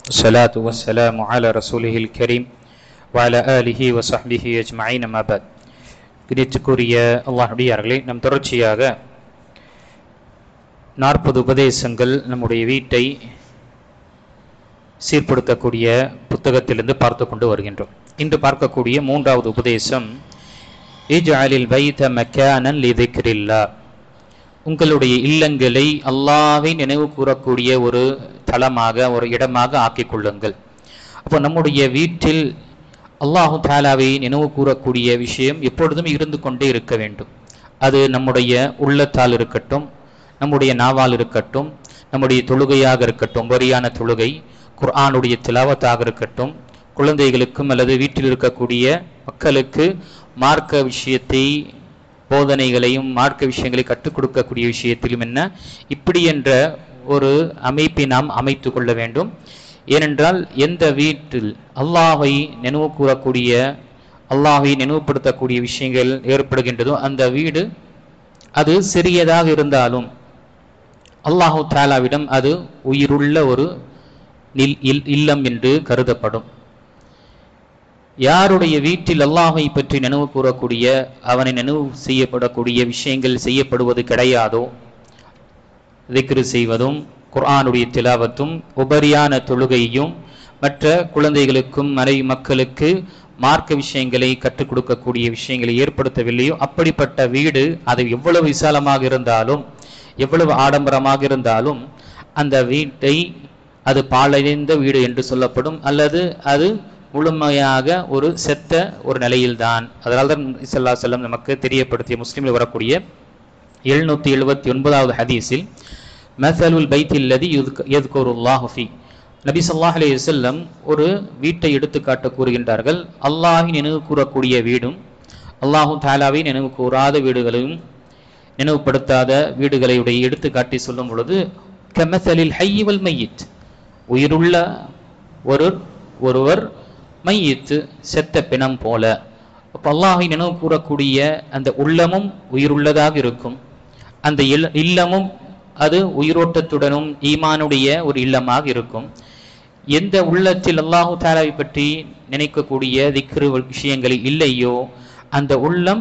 الصلاة والسلام على رسوله الكريم وعلى آله وصحبه أجمعين ما بعد. கிறிஸ்துக்குரிய அல்லாஹ்வுடையார்களே, நம் தொடர்ச்சியாக 40 உபதேசங்கள் நம்முடைய வீட்டை சீர்படுத்தக்கூடிய புத்தகத்திலிருந்து பார்த்து கொண்டு வருகின்றோம். இன்று பார்க்கக்கூடிய 3வது உபதேசம், இஜ்அலில் பைத மக்கானன் லிذிக்ரில்லாஹ், உங்களுடைய இல்லங்களை அல்லாஹ்வை நினைவு கூறக்கூடிய ஒரு தளமாக, ஒரு இடமாக ஆக்கிக் கொள்ளுங்கள். அப்போ நம்முடைய வீட்டில் அல்லாஹு தாலாவை நினைவு கூறக்கூடிய விஷயம் எப்பொழுதும் இருந்து கொண்டே இருக்க வேண்டும். அது நம்முடைய உள்ளத்தால் இருக்கட்டும், நம்முடைய நாவால் இருக்கட்டும், நம்முடைய தொழுகையாக இருக்கட்டும், வரியான தொழுகை, குர்ஆனுடைய திலாவத்தாக இருக்கட்டும், குழந்தைகளுக்கும் அல்லது வீட்டில் இருக்கக்கூடிய மக்களுக்கு மார்க்க விஷயத்தை, போதனைகளையும் மார்க்க விஷயங்களை கற்றுக் கொடுக்கக்கூடிய விஷயத்திலும் என்ன இப்படி என்ற ஒரு அமைப்பை நாம் அமைத்து கொள்ள வேண்டும். ஏனென்றால் எந்த வீட்டில் அல்லாஹை நினைவு கூறக்கூடிய, அல்லாஹை நினைவுபடுத்தக்கூடிய விஷயங்கள் ஏற்படுகின்றதோ அந்த வீடு அது சிறியதாக இருந்தாலும் அல்லாஹு தாலாவிடம் அது உயிருள்ள ஒரு இல்லம் என்று கருதப்படும். யாருடைய வீட்டில் அல்லாஹை பற்றி நினைவு கூறக்கூடிய, அவனை நினைவு செய்யப்படக்கூடிய விஷயங்கள் செய்யப்படுவது கிடையாதோ, திக்ரு செய்வதும் குர்ஆனுடைய திலாவத்தும் உபரியான தொழுகையும் மற்ற குழந்தைகளுக்கும் மனைவி மக்களுக்கு மார்க்க விஷயங்களை கற்றுக் கொடுக்கக்கூடிய விஷயங்களை ஏற்படுத்தவில்லையோ, அப்படிப்பட்ட வீடு அது எவ்வளவு விசாலமாக இருந்தாலும், எவ்வளவு ஆடம்பரமாக இருந்தாலும் அந்த வீட்டை அது பாழடைந்த வீடு என்று சொல்லப்படும், அல்லது அது முழுமையாக ஒரு செத்த ஒரு நிலையில்தான். அதனால்தான் ஸல்லல்லாஹு அலைஹி வஸல்லம் நமக்கு தெரியப்படுத்திய முஸ்லிமில் வரக்கூடிய 779வது ஹதீஸில், மஸலுல் பைத்தில்லதி யذ்குருல்லாஹு ஃபீ, நபி ஸல்லல்லாஹு அலைஹி வஸல்லம் ஒரு வீட்டை எடுத்துக்காட்ட கூறுகின்றார்கள். அல்லாஹ்வை நினைவு கூறக்கூடிய வீடும் அல்லாஹு தாலாவை நினைவு கூறாத வீடுகளையும் நினைவுபடுத்தாத வீடுகளையுடைய எடுத்துக்காட்டி சொல்லும் பொழுது, கமஸலில் ஹய்ய் வல் மய்யித், உயிருள்ள ஒருவர் மையித்து செத்த பிணம் போல. அப்போ அல்லாஹை நினைவு கூறக்கூடிய அந்த உள்ளமும் உயிருள்ளதாக இருக்கும், அந்த இல்லமும் அது உயிரோட்டத்துடனும் ஈமானுடைய ஒரு இல்லமாக இருக்கும். எந்த உள்ளத்தில் அல்லாஹு தாலாவை பற்றி நினைக்கக்கூடிய திக்ரு விஷயங்கள் இல்லையோ அந்த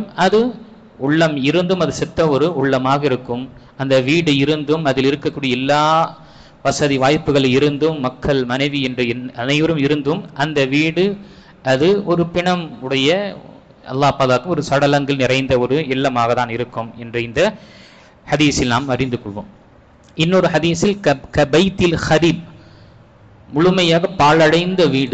உள்ளம் இருந்தும் அது செத்த ஒரு உள்ளமாக இருக்கும். அந்த வீடு இருந்தும் அதில் இருக்கக்கூடிய எல்லா வசதி வாய்ப்புகள் இருந்தும், மக்கள் மனைவி என்று அனைவரும் இருந்தும் அந்த வீடு அது ஒரு பிணம் உடைய, அல்லாஹ் பாதுகாக்கும், ஒரு சடலங்கள் நிறைந்த ஒரு இல்லமாக தான் இருக்கும் என்று இந்த ஹதீஸில் நாம் அறிந்து கொள்வோம். இன்னொரு ஹதீஸில் கபைத்தில் ஹரிப், முழுமையாக பாழடைந்த வீடு,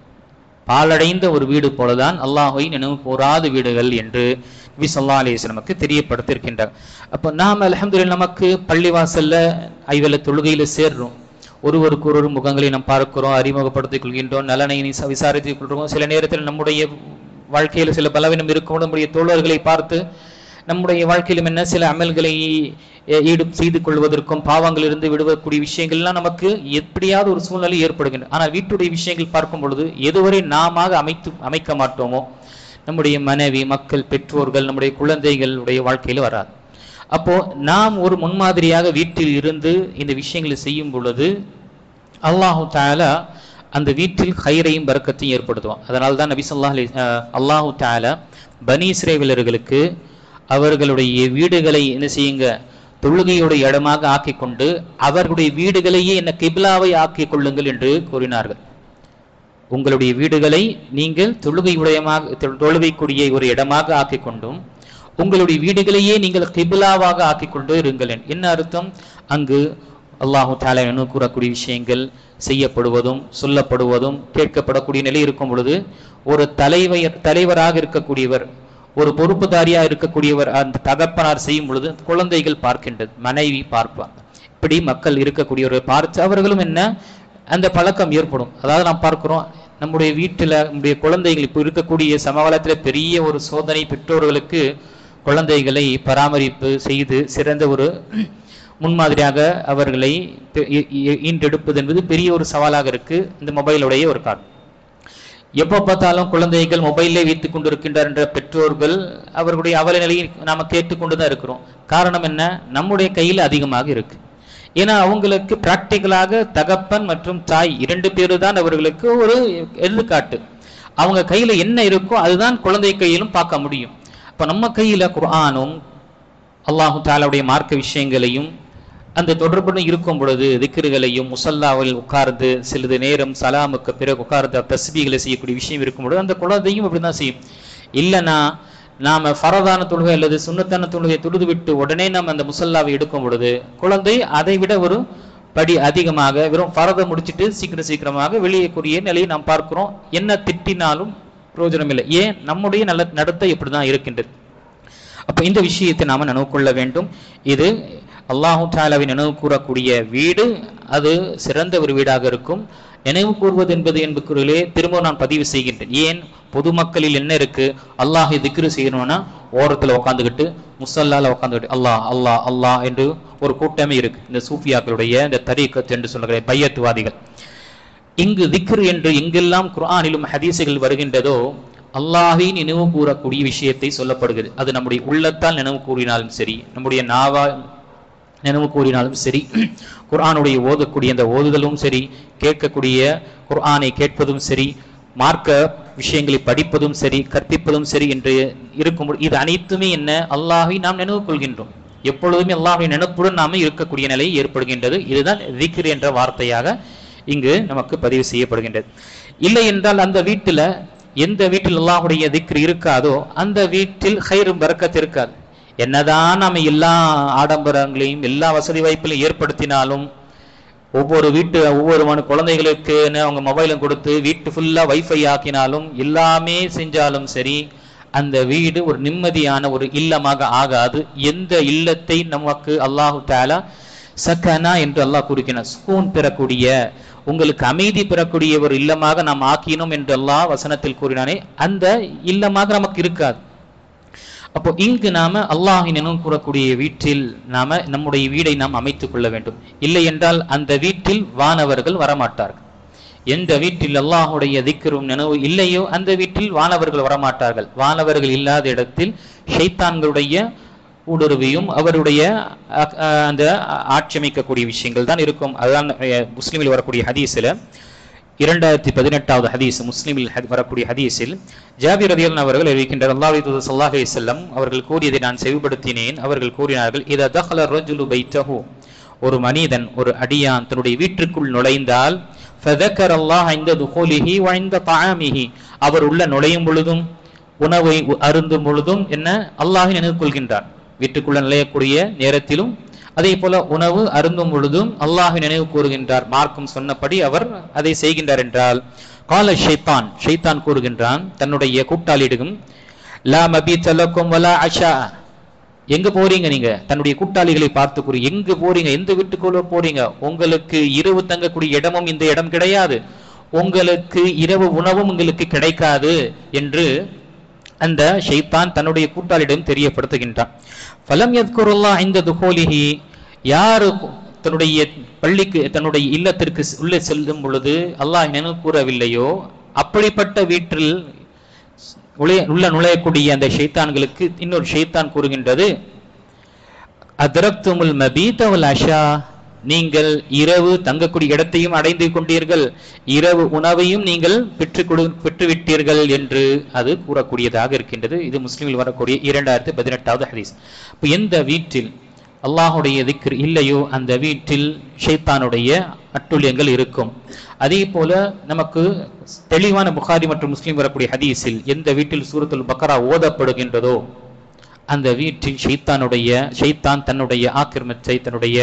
பாழடைந்த ஒரு வீடு போலதான் அல்லாஹை நினைவு கூறாத வீடுகள் என்று நபி ஸல்லல்லாஹு அலைஹி வஸல்லம் நமக்கு தெரியப்படுத்தியிருக்கின்றார். அப்போ நாம் அல்ஹம்துலில்லாஹ் நமக்கு பள்ளிவாசல்ல ஐவேளை தொழுகையில சேர்றோம், ஒருவருக்கு ஒரு முகங்களை நாம் பார்க்கிறோம், அறிமுகப்படுத்திக் கொள்கின்றோம், நலனை விசாரித்துக் கொள்கிறோம். சில நேரத்தில் நம்முடைய வாழ்க்கையில் சில பலவீனம் இருக்கும், நம்முடைய தோழர்களை பார்த்து நம்முடைய வாழ்க்கையிலும் என்ன சில அமல்களை செய்து கொள்வதற்கும் பாவங்களிலிருந்து விடுவக்கூடிய விஷயங்கள்லாம் நமக்கு எப்படியாவது ஒரு சூழ்நிலை ஏற்படுகின்றன. ஆனால் வீட்டுடைய விஷயங்கள் பார்க்கும் பொழுது எதுவரை நாம அமைக்க மாட்டோமோ நம்முடைய மனைவி, மக்கள், பெற்றோர்கள், நம்முடைய குழந்தைகளுடைய வாழ்க்கையில் வராது. அப்போ நாம் ஒரு முன்மாதிரியாக வீட்டில் இருந்து இந்த விஷயங்களை செய்யும் பொழுது அல்லாஹு தஆலா அந்த வீட்டில் ஹைரையும் பரக்கத்தையும் ஏற்படுத்துவான். அதனால தான் நபி ஸல்லல்லாஹு அலைஹி அல்லாஹு தஆலா பனி இஸ்ரவேலர்களுக்கு அவர்களுடைய வீடுகளை என்ன செய்யுங்க, தொழுகையுடைய இடமாக ஆக்கிக் கொண்டு அவர்களுடைய வீடுகளையே என்ன கிப்லாவை ஆக்கிக் கொள்ளுங்கள் என்று கூறினார்கள். உங்களுடைய வீடுகளை நீங்கள் தொழுகைக்குரிய ஒரு இடமாக ஆக்கிக் கொண்டும் உங்களுடைய வீடுகளையே நீங்கள் கிப்லாவாக ஆக்கிக் கொண்டு இருங்கள். என்ன அர்த்தம்? அங்கு அல்லாஹு தஆலா நினைவு கூறக்கூடிய விஷயங்கள் செய்யப்படுவதும் சொல்லப்படுவதும் கேட்கப்படக்கூடிய நிலை இருக்கும் பொழுது ஒரு தலைவராக இருக்கக்கூடியவர், ஒரு பொறுப்புதாரியாக இருக்கக்கூடியவர் அந்த தகப்பனார் செய்யும் பொழுது குழந்தைகள் பார்க்கின்றது, மனைவி பார்ப்பாங்க, இப்படி மக்கள் இருக்கக்கூடியவர்கள் பார்த்து அவர்களும் என்ன அந்த பழக்கம் ஏற்படும். அதாவது நாம் பார்க்கிறோம் நம்முடைய வீட்டில் நம்முடைய குழந்தைகள் இப்போ இருக்கக்கூடிய சமகாலத்தில் பெரிய ஒரு சோதனை, பெற்றோர்களுக்கு குழந்தைகளை பராமரிப்பு செய்து சிறந்த ஒரு முன்மாதிரியாக அவர்களை ஈண்டெடுப்பது என்பது பெரிய ஒரு சவாலாக இருக்கு. இந்த மொபைலுடைய ஒரு காரணம், எப்போ பார்த்தாலும் குழந்தைகள் மொபைலே வைத்துக் கொண்டிருக்கின்றார் என்ற பெற்றோர்கள் அவர்களுடைய அவல நிலையை நாம கேட்டுக்கொண்டுதான் இருக்கிறோம். காரணம் என்ன? நம்முடைய கையில் அதிகமாக இருக்கு. ஏன்னா அவங்களுக்கு பிராக்டிக்கலாக தகப்பன் மற்றும் தாய் 2 பேரு தான் அவர்களுக்கு ஒரு எடுத்துக்காட்டு. அவங்க கையில என்ன இருக்கோ அதுதான் குழந்தை கையிலும் பார்க்க முடியும். அப்ப நம்ம கையில குர்ஆனும் அல்லாஹு தஆலாவுடைய மார்க்க விஷயங்களையும் அந்த தொடர்புடன் இருக்கும் பொழுது திக்ருகளையும் முசல்லாவில் உட்கார்ந்து சிறிது நேரம் சலாமுக்கு பிறகு உட்கார்ந்து தஸ்பீகளை செய்யக்கூடிய விஷயம் இருக்கும் பொழுது அந்த குழந்தையும் அப்படிதான் செய்யும். இல்லைன்னா நாம ஃபரதான தொழுகை அல்லது சுன்னத்தான தொழுகை தொழுது விட்டு உடனே நாம் அந்த முசல்லாவை எடுக்கும் பொழுது குழந்தை அதை விட ஒரு படி அதிகமாக வெறும் ஃபரதை முடிச்சுட்டு சீக்கிரமாக வெளியேக்கூடிய நிலையை நாம் பார்க்கிறோம். என்ன திட்டினாலும் பிரயோஜனம் இல்லை. ஏன்? நம்முடைய நல்ல நடத்தை இப்படிதான் இருக்கின்றது. அப்ப இந்த விஷயத்தை நாம நினைவு கொள்ள வேண்டும். இது அல்லாஹு தஆலாவை நினைவு கூறக்கூடிய வீடு, அது சிறந்த ஒரு வீடாக இருக்கும். நினைவு கூறுவது என்பது திரும்ப நான் பதிவு செய்கின்றேன். ஏன்? பொதுமக்களில் என்ன இருக்கு? அல்லாஹை திக்ரு செய்யணும்னா ஓரத்துல உட்காந்துக்கிட்டு முசல்லால உட்காந்துக்கிட்டு அல்லாஹ் அல்லாஹ் அல்லாஹ் என்று ஒரு கூட்டமே இருக்கு. இந்த சூஃபியாக்களுடைய இந்த தரீக்கத் என்று சொல்லுகிற பையத்துவாதிகள். இங்கு திக்ரு என்று எங்கெல்லாம் குர்ஆனிலும் ஹதீஸுகள் வருகின்றதோ அல்லாஹை நினைவு கூறக்கூடிய விஷயத்தை சொல்லப்படுகிறது. அது நம்முடைய உள்ளத்தால் நினைவு கூறினாலும் சரி, நம்முடைய நாவால் நினைவு கூறினாலும் சரி, குர்ஆனுடைய ஓதக்கூடிய அந்த ஓதுதலும் சரி, கேட்கக்கூடிய குர்ஆனை கேட்பதும் சரி, மார்க்க விஷயங்களை படிப்பதும் சரி, கற்பிப்பதும் சரி என்று இருக்கும். இது அனைத்துமே என்ன? அல்லாஹை நாம் நினைவு கொள்கின்றோம். எப்பொழுதுமே அல்லாஹ்வை நினைப்புடன் நாம இருக்கக்கூடிய நிலை ஏற்படுகின்றது. இதுதான் திக்ர் என்ற வார்த்தையாக இங்கு நமக்கு பதிவு செய்யப்படுகின்றது. இல்லை என்றால் அந்த வீட்டுல எந்த வீட்டில் அல்லாஹ்வுடைய திக்ர் இருக்காதோ அந்த வீட்டில் ஹைரும் பரக்கத் இருக்காது. என்னதான் நாம எல்லா ஆடம்பரங்களையும் எல்லா வசதி வாய்ப்புகளையும் ஏற்படுத்தினாலும், ஒவ்வொரு குழந்தைகளுக்கு அவங்க மொபைலும் கொடுத்து வீட்டு ஃபுல்லா வைஃபை ஆக்கினாலும், எல்லாமே செஞ்சாலும் சரி, அந்த வீடு ஒரு நிம்மதியான ஒரு இல்லமாக ஆகாது. எந்த இல்லத்தை நமக்கு அல்லாஹு தஆலா சக்கனா என்று அல்லாஹ் கூறுகிறான், சுகூன் பெறக்கூடிய, உங்களுக்கு அமைதி பெறக்கூடிய ஒரு இல்லமாக நாம் ஆக்கினோம் என்று அல்லாஹ் வசனத்தில் கூறினானே, அந்த இல்லமாக நமக்கு இருக்காது. அப்போ இங்கு நாம அல்லாஹை நினைவு கூறக்கூடிய வீட்டில் நாம நம்முடைய வீடை நாம் அமைத்துக் கொள்ள வேண்டும். இல்லை என்றால் அந்த வீட்டில் வானவர்கள் வரமாட்டார்கள். எந்த வீட்டில் அல்லாஹுடைய திக்ரும் நினைவு இல்லையோ அந்த வீட்டில் வானவர்கள் வரமாட்டார்கள். வானவர்கள் இல்லாத இடத்தில் ஷைத்தான்களுடைய ஊடுருவியும் அவருடைய அந்த ஆட்சேபிக்கக்கூடிய விஷயங்கள் தான் இருக்கும். அதுதான் முஸ்லிமில் வரக்கூடிய ஹதீஸ்ல 2018வது ஹதீஸ், முஸ்லிமில் வரக்கூடிய ஹதீஸில் ஜாபிர் ரலியல்லாஹு அவர்கள் அறிவிக்கின்றார், அல்லாஹ்வுடைய தூதர் ஸல்லல்லாஹு அலைஹி வஸல்லம் அவர்கள் கூறியதை நான் செவிப்படுத்தினேன். அவர்கள் கூறினார்கள், இதா தഖல ரஜுலு பைத்தஹு, ஒரு மனிதன் ஒரு அடியான் தன்னுடைய வீட்டுக்குள் நுழைந்தால், ஃபதக்கர அல்லாஹ் இன்த துகூலிஹி வ இன்த தஆமிஹி, அவர் உள்ள நுழையும் பொழுதும் உணவை அருந்தும் பொழுதும் என்ன அல்லாஹ்வை நினைவு கொள்கின்றார். வீட்டுக்குள்ள நுழையக்கூடிய நேரத்திலும் அதே போல உணவு அருந்தும் பொழுதும் அல்லாஹ்வை நினைவு கூறுகின்றார். மார்க்கம் சொன்னபடி அவர் அதை செய்கின்றார் என்றால், கால ஷைத்தான், ஷைத்தான் கூறுகின்றான் தன்னுடைய கூட்டாளியிடம், லா மபீத லக்கும் வலா அஷா, எங்க போறீங்க நீங்க? தன்னுடைய கூட்டாளிகளை பார்த்து கூறி, எங்க போறீங்க? எந்த வீட்டுக்குள்ள போறீங்க? உங்களுக்கு இரவு தங்கக்கூடிய இடமும் இந்த இடம் கிடையாது, உங்களுக்கு இரவு உணவும் உங்களுக்கு கிடைக்காது என்று அந்த ஷைத்தான் தன்னுடைய கூட்டாளியிடம் தெரியப்படுத்துகின்றான். ஃபலம் யத்குருல்லாஹ் இன்த துகூலிஹி, யாரு தன்னுடைய பள்ளிக்கு தன்னுடைய இல்லத்திற்கு உள்ளே செல்லும் பொழுது அல்லாஹ் நினைவு கூறவில்லையோ அப்படிப்பட்ட வீட்டில் உள்ள நுழையக்கூடிய அந்த ஷைத்தான்களுக்கு இன்னொரு ஷைத்தான் கூறுகின்றது, அத்ரக்துமுல் மபீத வல் அஷா, நீங்கள் இரவு தங்கக்கூடிய இடத்தையும் அடைந்து கொண்டீர்கள், இரவு உணவையும் நீங்கள் பெற்றுவிட்டீர்கள் என்று அது கூறக்கூடியதாக இருக்கின்றது. இது முஸ்லிமில் வரக்கூடிய 2018வது ஹதீஸ். இப்போ எந்த வீட்டில் அல்லாஹுடைய திக்ர் இல்லையோ அந்த வீட்டில் ஷைத்தானுடைய அட்டுழியங்கள் இருக்கும். அதே போல நமக்கு தெளிவான புகாரி மற்றும் முஸ்லிம் வரக்கூடிய ஹதீஸில் எந்த வீட்டில் சூரத்துல் பக்ரா ஓதப்படுகின்றதோ அந்த வீட்டில் ஷைத்தான் தன்னுடைய ஆக்கிரமித்தை தன்னுடைய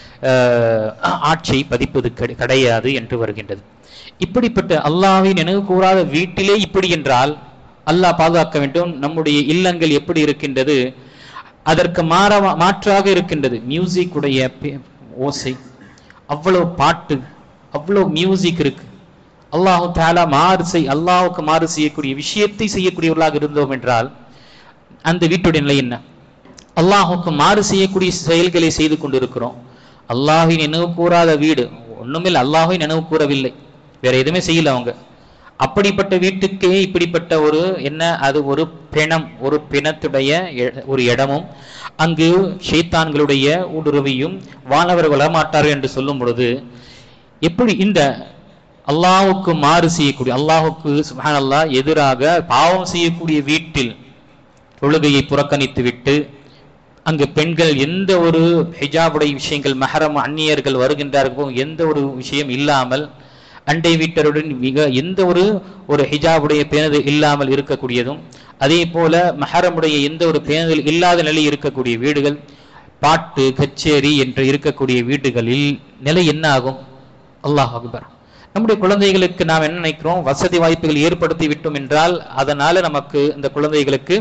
ஆட்சியை பதிப்பது கிடையாது என்று வருகின்றது. இப்படிப்பட்ட அல்லாஹ்வை நினைவு கூறாத வீட்டிலே இப்படி என்றால் அல்லாஹ் பாதுகாக்க வேண்டும். நம்முடைய இல்லங்கள் எப்படி இருக்கின்றது? அதற்கு மாற்றாக இருக்கின்றது. மியூசிக் உடைய ஓசை, அவ்வளவு பாட்டு, அவ்வளவு மியூசிக் இருக்கு. அல்லாஹு தஆலா அல்லாஹுக்கு மாறு செய்யக்கூடிய விஷயத்தை செய்யக்கூடியவர்களாக இருந்தோம் என்றால் அந்த வீட்டுடைய நிலை என்ன? அல்லாஹுக்கு மாறு செய்யக்கூடிய செயல்களை செய்து கொண்டிருக்கிறோம். அல்லாஹ்வை நினைவு கூறாத வீடு, ஒண்ணுமில்லை, அல்லாஹ்வை நினைவு கூறவில்லை, வேற எதுவுமே செய்யல அவங்க. அப்படிப்பட்ட வீட்டுக்கே இப்படிப்பட்ட ஒரு என்ன, அது ஒரு பிணம், ஒரு பிணத்துடைய ஒரு இடமும் அங்கு ஷைத்தான்களுடைய ஊடுருவியும் வானவர் வரமாட்டார்கள் என்று சொல்லும் பொழுது, எப்படி இந்த அல்லாஹ்வுக்கு மாறு செய்யக்கூடிய, அல்லாஹ்வுக்கு சுப்ஹானல்லாஹ் எதிராக பாவம் செய்யக்கூடிய வீட்டில் தொழுகையை புறக்கணித்து விட்டு, அங்கு பெண்கள் எந்த ஒரு ஹிஜாபுடைய விஷயங்கள், மஹரம் அந்நியர்கள் வருகின்றார்கள் எந்த ஒரு விஷயம் இல்லாமல், அண்டை வீட்டருடன் மிக எந்த ஒரு ஹிஜாபுடைய பேணுதல் இல்லாமல் இருக்கக்கூடியதும், அதே போல மஹரமுடைய எந்த ஒரு பேணுதல் இல்லாத நிலை இருக்கக்கூடிய வீடுகள், பாட்டு கச்சேரி என்று இருக்கக்கூடிய வீடுகளில் நிலை என்ன ஆகும்? அல்லாஹ் அக்பர். நம்முடைய குழந்தைகளுக்கு நாம் என்ன நினைக்கிறோம்? வசதி வாய்ப்புகள் ஏற்படுத்தி விட்டோம் என்றால் அதனால நமக்கு இந்த குழந்தைகளுக்கு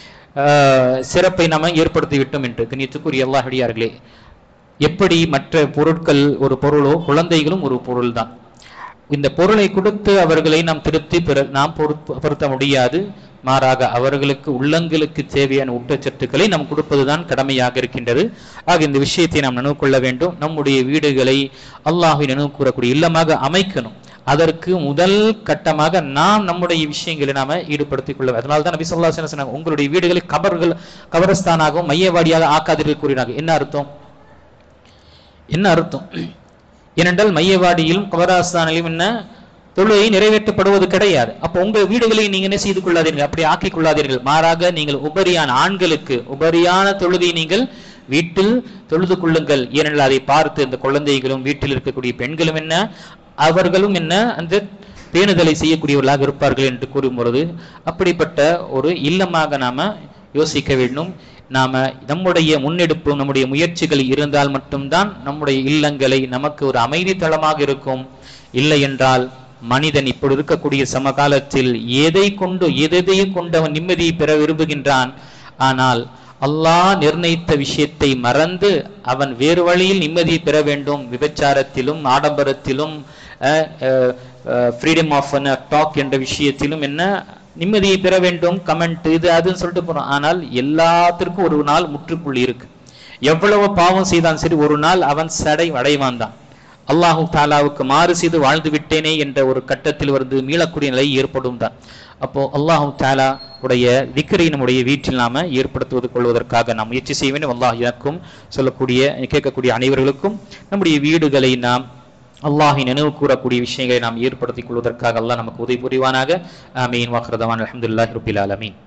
சிறப்பை நாம ஏற்படுத்தி விட்டோம் என்று. கண்ணியத்துக்குரிய அல்லாஹ் அடியார்களே, எப்படி மற்ற பொருட்கள் ஒரு பொருளோ குழந்தைகளும் ஒரு பொருள் தான். இந்த பொருளை கொடுத்து அவர்களை நாம் திருப்தி நாம் பொருத்த முடியாது. மாறாக அவர்களுக்கு உள்ளங்களுக்கு தேவையான ஊட்டச்சத்துக்களை நாம் கொடுப்பதுதான் கடமையாக இருக்கின்றது. ஆக இந்த விஷயத்தை நாம் நினைவு கொள்ள வேண்டும். நம்முடைய வீடுகளை அல்லாஹ்வை நினைவு கூறக்கூடிய இல்லமாக அமைக்கணும். அதற்கு முதல் கட்டமாக நாம் நம்முடைய விஷயங்களை நாம ஈடுபடுத்திக் கொள்ள. அதனால்தான் நபி ஸல்லல்லாஹு அலைஹி வஸல்லம் சொன்னாங்க, உங்களுடைய வீடுகளை கபரஸ்தானாகவும் மையவாடியாக ஆக்காதீர்கள் கூறினாங்க. என்ன அர்த்தம்? என்ன அர்த்தம்? ஏனென்றால் மையவாடியிலும் கபரஸ்தானிலும் என்ன தொழுகை நிறைவேற்றப்படுவது கிடையாது. அப்போ உங்க வீடுகளை நீங்க என்ன செய்து கொள்ளாதீர்கள், அப்படி ஆக்கிக் கொள்ளாதீர்கள். மாறாக நீங்கள் உபரியான ஆண்களுக்கு உபரியான தொழுகை நீங்கள் வீட்டில் தொழுது கொள்ளுங்கள். ஏனென்றால் அதை பார்த்து இந்த குழந்தைகளும் வீட்டில் இருக்கக்கூடிய பெண்களும் என்ன, அவர்களும் என்ன அந்த பேணுதலை செய்யக்கூடியவர்களாக இருப்பார்கள் என்று கூறும் பொழுது, அப்படிப்பட்ட ஒரு இல்லமாக நாம யோசிக்க வேண்டும். நாம நம்முடைய முன்னெடுப்பு, நம்முடைய முயற்சிகள் இருந்தால் மட்டும்தான் நம்முடைய இல்லங்களை நமக்கு ஒரு அமைதி தளமாக இருக்கும். இல்லை என்றால் மனிதன் இப்படி இருக்கக்கூடிய சமகாலத்தில் எதையும் கொண்டு அவன் நிம்மதியை பெற விரும்புகின்றான். ஆனால் அல்லாஹ் நிர்ணயித்த விஷயத்தை மறந்து அவன் வேறு வழியில் நிம்மதியை பெற வேண்டும். விபச்சாரத்திலும் ஆடம்பரத்திலும் ஃப்ரீடம் ஆஃப் டாக் என்ற விஷயத்திலும் என்ன நிம்மதியை பெற வேண்டும். கமெண்ட் இது அதுன்னு சொல்லிட்டு போறோம். ஆனால் எல்லாத்திற்கும் ஒரு நாள் முற்றுப்புள்ளி இருக்கு. எவ்வளவு பாவம் செய்தான் சரி, ஒரு நாள் அவன் அடைவான் தான். அல்லாஹு தாலாவுக்கு மாறு செய்து வாழ்ந்து விட்டேனே என்ற ஒரு கட்டத்தில் வந்து மீளக்கூடிய நிலை ஏற்படும் தான். அப்போ அல்லாஹு தாலா உடைய திக்ரை நம்முடைய வீட்டில் நாம ஏற்படுத்துவது கொள்வதற்காக நாம் முயற்சி செய்ய வேண்டும். அல்லாஹ் எனக்கும் கேட்கக்கூடிய அனைவர்களுக்கும் நம்முடைய வீடுகளை நாம் அல்லாஹ்வை நினைவு கூறக்கூடிய விஷயங்களை நாம் ஏற்படுத்திக் கொள்வதற்காக அல்லாஹ் நமக்கு உதவி புரிவானாக. ஆமீன். வாஹிரு தஅவானா அல்ஹம்துலில்லாஹி ரப்பில் ஆலமீன்.